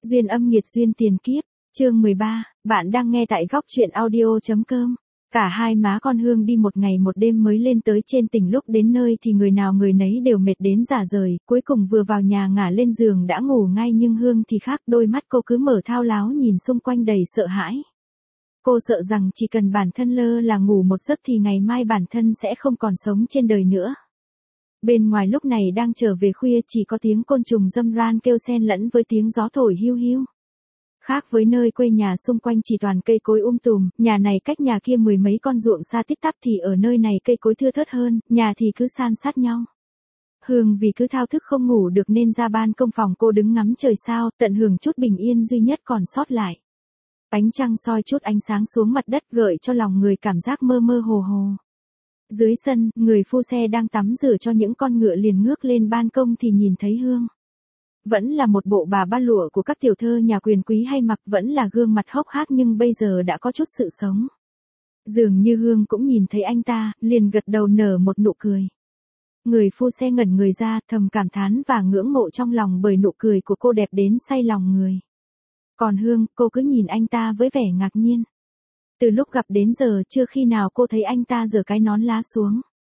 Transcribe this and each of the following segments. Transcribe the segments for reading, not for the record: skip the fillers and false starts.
Duyên âm nghiệt duyên tiền kiếp, chương 13, bạn đang nghe tại góc truyện audio.com. Cả hai má con Hương đi một ngày một đêm mới lên tới trên tỉnh, lúc đến nơi thì người nào người nấy đều mệt đến rã rời, cuối cùng vừa vào nhà ngả lên giường đã ngủ ngay, nhưng Hương thì khác, đôi mắt cô cứ mở thao láo nhìn xung quanh đầy sợ hãi. Cô sợ rằng chỉ cần bản thân lơ là ngủ một giấc thì ngày mai bản thân sẽ không còn sống trên đời nữa. Bên ngoài lúc này đang trở về khuya, chỉ có tiếng côn trùng râm ran kêu xen lẫn với tiếng gió thổi hiu hiu. Khác với nơi quê nhà xung quanh chỉ toàn cây cối tùm, nhà này cách nhà kia mười mấy con ruộng xa tít tắp, thì ở nơi này cây cối thưa thớt hơn, nhà thì cứ san sát nhau. Hương vì cứ thao thức không ngủ được nên ra ban công phòng cô đứng ngắm trời sao, tận hưởng chút bình yên duy nhất còn sót lại. Ánh trăng soi chút ánh sáng xuống mặt đất gợi cho lòng người cảm giác mơ mơ hồ hồ. Dưới sân, người phu xe đang tắm rửa cho những con ngựa liền ngước lên ban công thì nhìn thấy Hương. Vẫn là một bộ bà ba lụa của các tiểu thơ nhà quyền quý hay mặc, vẫn là gương mặt hốc hác nhưng bây giờ đã có chút sự sống. Dường như Hương cũng nhìn thấy anh ta, liền gật đầu nở một nụ cười. Người phu xe ngẩn người ra, thầm cảm thán và ngưỡng mộ trong lòng bởi nụ cười của cô đẹp đến say lòng người. Còn Hương, cô cứ nhìn anh ta với vẻ ngạc nhiên. Từ lúc gặp đến giờ chưa khi nào cô thấy anh ta giở cái nón lá xuống.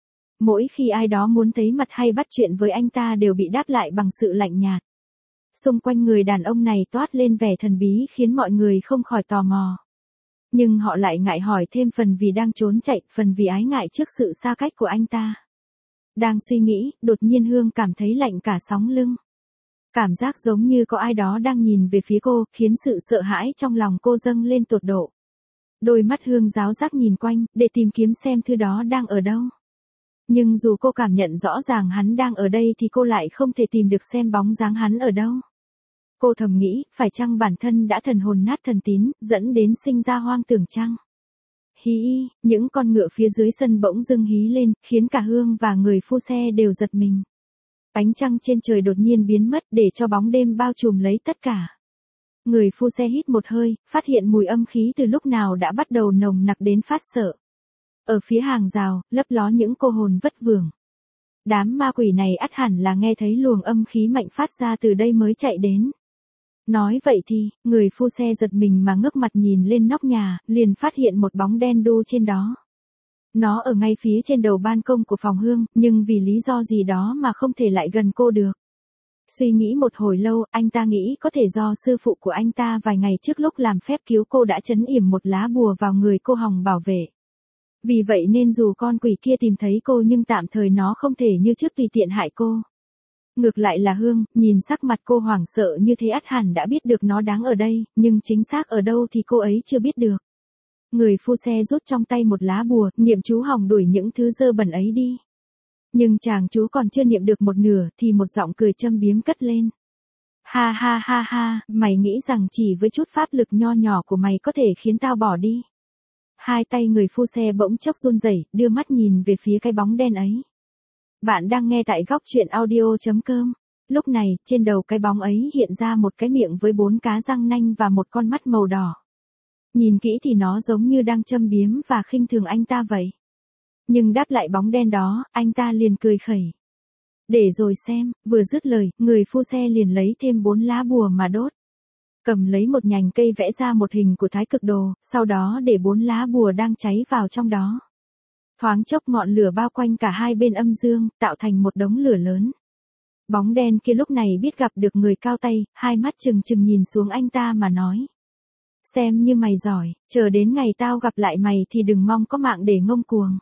Mỗi khi ai đó muốn thấy mặt hay bắt chuyện với anh ta đều bị đáp lại bằng sự lạnh nhạt. Xung quanh người đàn ông này toát lên vẻ thần bí khiến mọi người không khỏi tò mò. Nhưng họ lại ngại hỏi thêm, phần vì đang trốn chạy, phần vì ái ngại trước sự xa cách của anh ta. Đang suy nghĩ, đột nhiên Hương cảm thấy lạnh cả sống lưng. Cảm giác giống như có ai đó đang nhìn về phía cô, khiến sự sợ hãi trong lòng cô dâng lên tột độ. Đôi mắt Hương ráo rác nhìn quanh, để tìm kiếm xem thứ đó đang ở đâu. Nhưng dù cô cảm nhận rõ ràng hắn đang ở đây thì cô lại không thể tìm được xem bóng dáng hắn ở đâu. Cô thầm nghĩ, phải chăng bản thân đã thần hồn nát thần tín, dẫn đến sinh ra hoang tưởng chăng? Hí, những con ngựa phía dưới sân bỗng dưng hí lên, khiến cả Hương và người phu xe đều giật mình. Ánh trăng trên trời đột nhiên biến mất để cho bóng đêm bao trùm lấy tất cả. Người phu xe hít một hơi, phát hiện mùi âm khí từ lúc nào đã bắt đầu nồng nặc đến phát sợ. Ở phía hàng rào, lấp ló những cô hồn vất vưởng. Đám ma quỷ này ắt hẳn là nghe thấy luồng âm khí mạnh phát ra từ đây mới chạy đến. Nói vậy thì, người phu xe giật mình mà ngước mặt nhìn lên nóc nhà, liền phát hiện một bóng đen đu trên đó. Nó ở ngay phía trên đầu ban công của phòng Hương, nhưng vì lý do gì đó mà không thể lại gần cô được. Suy nghĩ một hồi lâu, anh ta nghĩ có thể do sư phụ của anh ta vài ngày trước lúc làm phép cứu cô đã trấn yểm một lá bùa vào người cô hòng bảo vệ. Vì vậy nên dù con quỷ kia tìm thấy cô nhưng tạm thời nó không thể như trước tùy tiện hại cô. Ngược lại là Hương, nhìn sắc mặt cô hoảng sợ như thế ắt hẳn đã biết được nó đáng ở đây, nhưng chính xác ở đâu thì cô ấy chưa biết được. Người phu xe rút trong tay một lá bùa, niệm chú hòng đuổi những thứ dơ bẩn ấy đi. Nhưng chàng chú còn chưa niệm được một nửa thì một giọng cười châm biếm cất lên. Ha ha ha ha, mày nghĩ rằng chỉ với chút pháp lực nho nhỏ của mày có thể khiến tao bỏ đi. Hai tay người phu xe bỗng chốc run rẩy, đưa mắt nhìn về phía cái bóng đen ấy. Bạn đang nghe tại góc truyện audio.com. Lúc này, trên đầu cái bóng ấy hiện ra một cái miệng với 4 cá răng nanh và một con mắt màu đỏ. Nhìn kỹ thì nó giống như đang châm biếm và khinh thường anh ta vậy. Nhưng đáp lại bóng đen đó, anh ta liền cười khẩy. Để rồi xem, vừa dứt lời, người phu xe liền lấy thêm 4 lá bùa mà đốt. Cầm lấy một nhành cây vẽ ra một hình của Thái Cực Đồ, sau đó để 4 lá bùa đang cháy vào trong đó. Thoáng chốc ngọn lửa bao quanh cả hai bên âm dương, tạo thành một đống lửa lớn. Bóng đen kia lúc này biết gặp được người cao tay, hai mắt trừng trừng nhìn xuống anh ta mà nói. Xem như mày giỏi, chờ đến ngày tao gặp lại mày thì đừng mong có mạng để ngông cuồng.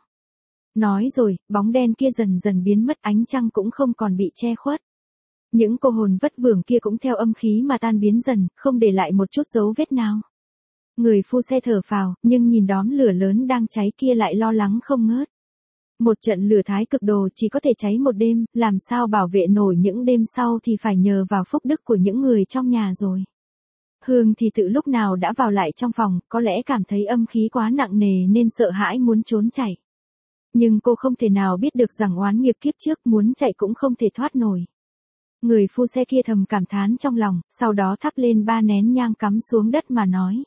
Nói rồi, bóng đen kia dần dần biến mất, ánh trăng cũng không còn bị che khuất. Những cô hồn vất vưởng kia cũng theo âm khí mà tan biến dần, không để lại một chút dấu vết nào. Người phu xe thở phào, nhưng nhìn đóm lửa lớn đang cháy kia lại lo lắng không ngớt. Một trận lửa Thái Cực Đồ chỉ có thể cháy một đêm, làm sao bảo vệ nổi những đêm sau thì phải nhờ vào phúc đức của những người trong nhà rồi. Hương thì tự lúc nào đã vào lại trong phòng, có lẽ cảm thấy âm khí quá nặng nề nên sợ hãi muốn trốn chạy. Nhưng cô không thể nào biết được rằng oán nghiệp kiếp trước muốn chạy cũng không thể thoát nổi. Người phu xe kia thầm cảm thán trong lòng, sau đó thắp lên 3 nén nhang cắm xuống đất mà nói.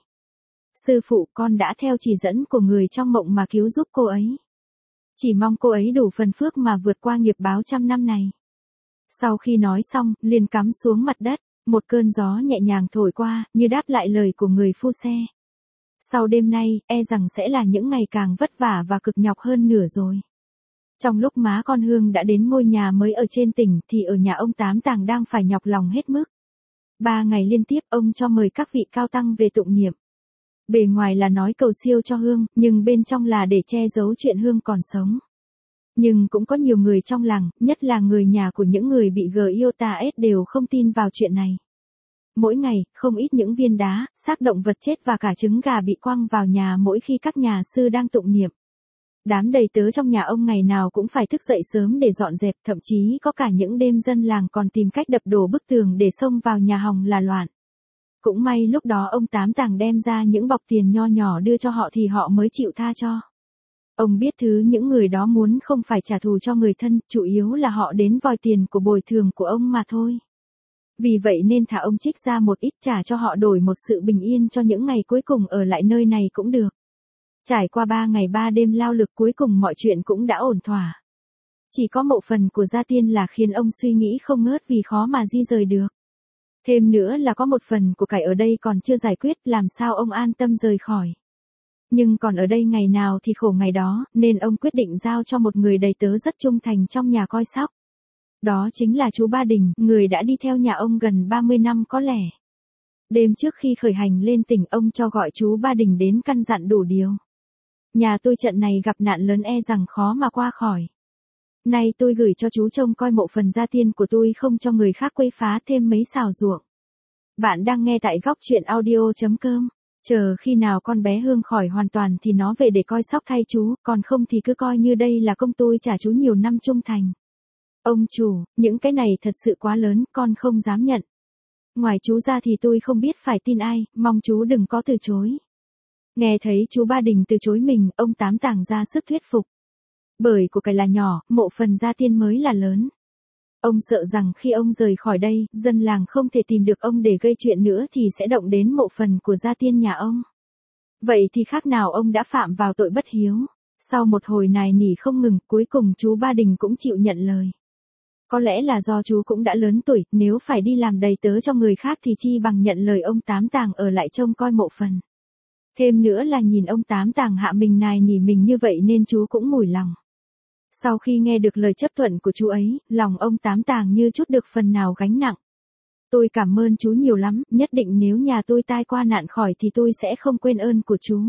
Sư phụ, con đã theo chỉ dẫn của người trong mộng mà cứu giúp cô ấy. Chỉ mong cô ấy đủ phần phước mà vượt qua nghiệp báo trăm năm này. Sau khi nói xong, liền cắm xuống mặt đất. Một cơn gió nhẹ nhàng thổi qua, như đáp lại lời của người phu xe. Sau đêm nay, e rằng sẽ là những ngày càng vất vả và cực nhọc hơn nửa rồi. Trong lúc má con Hương đã đến ngôi nhà mới ở trên tỉnh thì ở nhà ông Tám Tàng đang phải nhọc lòng hết mức. 3 ngày liên tiếp ông cho mời các vị cao tăng về tụng niệm. Bề ngoài là nói cầu siêu cho Hương, nhưng bên trong là để che giấu chuyện Hương còn sống. Nhưng cũng có nhiều người trong làng, nhất là người nhà của những người bị GIOTAS đều không tin vào chuyện này. Mỗi ngày, không ít những viên đá, xác động vật chết và cả trứng gà bị quăng vào nhà mỗi khi các nhà sư đang tụng niệm. Đám đầy tớ trong nhà ông ngày nào cũng phải thức dậy sớm để dọn dẹp, thậm chí có cả những đêm dân làng còn tìm cách đập đổ bức tường để xông vào nhà hòng là loạn. Cũng may lúc đó ông Tám Tàng đem ra những bọc tiền nho nhỏ đưa cho họ thì họ mới chịu tha cho. Ông biết thứ những người đó muốn không phải trả thù cho người thân, chủ yếu là họ đến vòi tiền của bồi thường của ông mà thôi. Vì vậy nên thả ông trích ra một ít trả cho họ đổi một sự bình yên cho những ngày cuối cùng ở lại nơi này cũng được. Trải qua 3 ngày 3 đêm lao lực cuối cùng mọi chuyện cũng đã ổn thỏa. Chỉ có mộ phần của gia tiên là khiến ông suy nghĩ không ngớt vì khó mà di rời được. Thêm nữa là có một phần của cải ở đây còn chưa giải quyết, làm sao ông an tâm rời khỏi. Nhưng còn ở đây ngày nào thì khổ ngày đó, nên ông quyết định giao cho một người đầy tớ rất trung thành trong nhà coi sóc. Đó chính là chú Ba Đình, người đã đi theo nhà ông gần 30 năm có lẽ. Đêm trước khi khởi hành lên tỉnh ông cho gọi chú Ba Đình đến căn dặn đủ điều. Nhà tôi trận này gặp nạn lớn e rằng khó mà qua khỏi. Nay tôi gửi cho chú trông coi mộ phần gia tiên của tôi không cho người khác quấy phá thêm mấy xào ruộng. Bạn đang nghe tại góc chuyện audio.com. Chờ khi nào con bé Hương khỏi hoàn toàn thì nó về để coi sóc thay chú, còn không thì cứ coi như đây là công tôi trả chú nhiều năm trung thành. Ông chủ, những cái này thật sự quá lớn, con không dám nhận. Ngoài chú ra thì tôi không biết phải tin ai, mong chú đừng có từ chối. Nghe thấy chú Ba Đình từ chối mình, ông Tám Tàng ra sức thuyết phục. Bởi của cải là nhỏ, mộ phần gia tiên mới là lớn. Ông sợ rằng khi ông rời khỏi đây, dân làng không thể tìm được ông để gây chuyện nữa thì sẽ động đến mộ phần của gia tiên nhà ông. Vậy thì khác nào ông đã phạm vào tội bất hiếu. Sau một hồi nài nỉ không ngừng, cuối cùng chú Ba Đình cũng chịu nhận lời. Có lẽ là do chú cũng đã lớn tuổi, nếu phải đi làm đầy tớ cho người khác thì chi bằng nhận lời ông Tám Tàng ở lại trông coi mộ phần. Thêm nữa là nhìn ông Tám Tàng hạ mình nài nỉ mình như vậy nên chú cũng mủi lòng. Sau khi nghe được lời chấp thuận của chú ấy, lòng ông Tám Tàng như chút được phần nào gánh nặng. Tôi cảm ơn chú nhiều lắm, nhất định nếu nhà tôi tai qua nạn khỏi thì tôi sẽ không quên ơn của chú.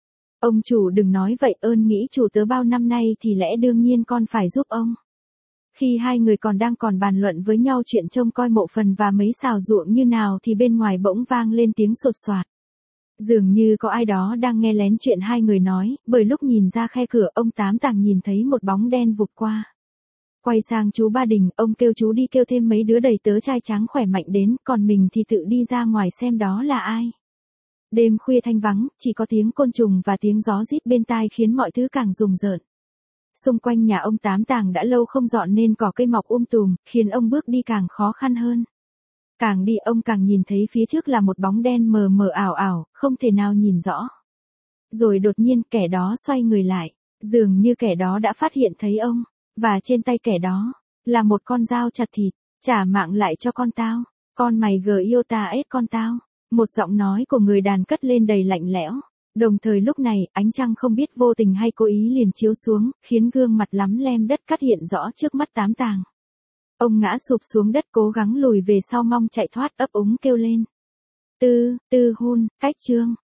Ông chủ đừng nói vậy, ơn nghĩ chủ tớ bao năm nay thì lẽ đương nhiên con phải giúp ông. Khi hai người còn bàn luận với nhau chuyện trông coi mộ phần và mấy xào ruộng như nào thì bên ngoài bỗng vang lên tiếng sột soạt. Dường như có ai đó đang nghe lén chuyện hai người nói, bởi lúc nhìn ra khe cửa ông Tám Tàng nhìn thấy một bóng đen vụt qua. Quay sang chú Ba Đình, ông kêu chú đi kêu thêm mấy đứa đầy tớ trai tráng khỏe mạnh đến, còn mình thì tự đi ra ngoài xem đó là ai. Đêm khuya thanh vắng, chỉ có tiếng côn trùng và tiếng gió rít bên tai khiến mọi thứ càng rùng rợn. Xung quanh nhà ông Tám Tàng đã lâu không dọn nên cỏ cây mọc tùm, khiến ông bước đi càng khó khăn hơn. Càng đi ông càng nhìn thấy phía trước là một bóng đen mờ mờ ảo ảo, không thể nào nhìn rõ. Rồi đột nhiên kẻ đó xoay người lại, dường như kẻ đó đã phát hiện thấy ông, và trên tay kẻ đó là một con dao chặt thịt, trả mạng lại cho con tao, con mày GIOTAS con tao. Một giọng nói của người đàn cất lên đầy lạnh lẽo. Đồng thời lúc này, ánh trăng không biết vô tình hay cố ý liền chiếu xuống, khiến gương mặt lắm lem đất cắt hiện rõ trước mắt Tám Tàng. Ông ngã sụp xuống đất cố gắng lùi về sau mong chạy thoát, ấp úng kêu lên. Tư hun, cách chương.